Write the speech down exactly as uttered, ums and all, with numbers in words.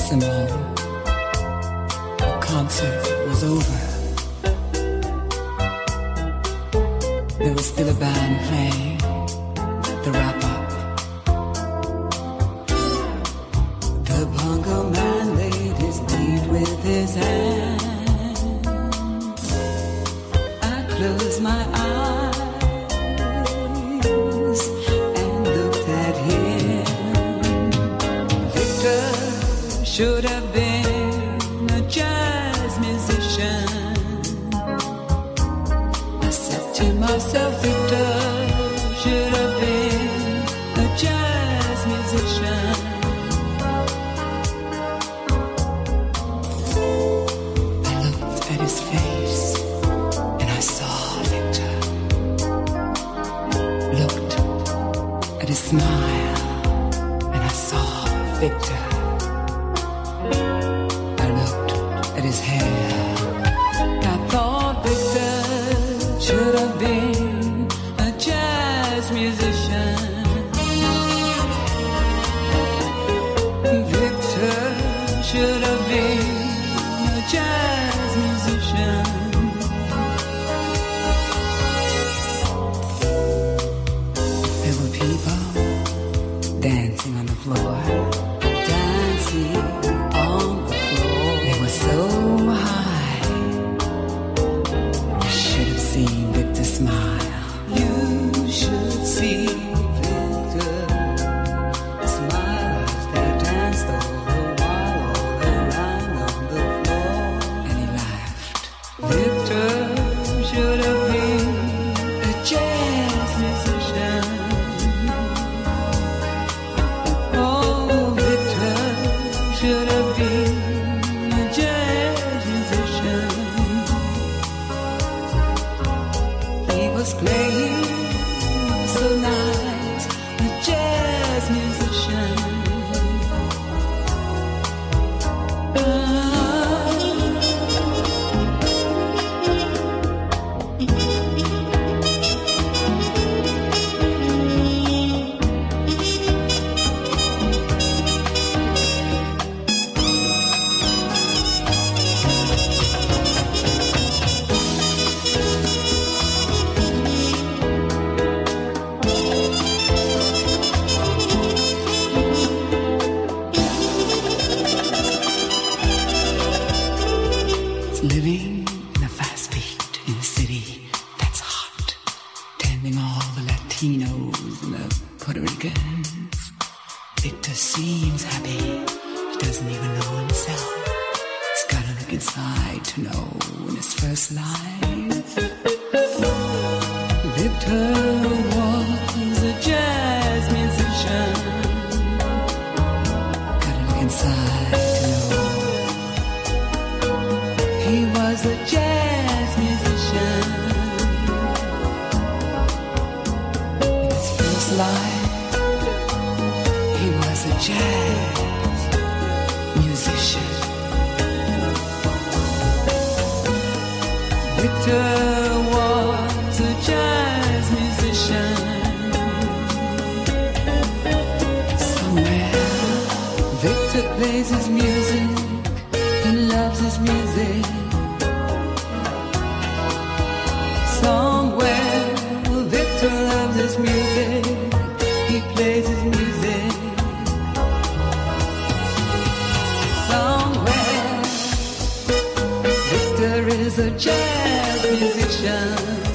Simone. The concert was over. There was still a band playing the wrap-up. The bongo man laid his beat with his hand. I closed my eyes and looked at him. Victor should have been a jazz musician. I said to myself, Victor should have been a jazz musician. I looked at his face and I saw Victor. Looked at his smile and I saw Victor. I looked at his hair. I thought Victor should have been a jazz musician. Victor should have been a jazz musician. There were people dancing on the floor, dancing on the floor. They were so high. You should have seen Victor smile. You should see Victor smile as they danced all the while, all around on the floor. And he laughed. Victor should have been a jazz musician. Oh, Victor should have been a jazz musician. He was playing so nice, a jazz musician. Ah. Living in a fast beat in a city that's hot, tending all the Latinos and the Puerto Ricans. Victor seems happy, he doesn't even know himself. He's gotta look inside to know in his first life. Victor was a jazz musician. Gotta look inside to know. He was a jazz musician. In his first life, he was a jazz musician. Victor was a jazz musician. Somewhere, Victor plays his music and loves his music. Somewhere, Victor loves his music. He plays his music. Somewhere, Victor is a jazz musician.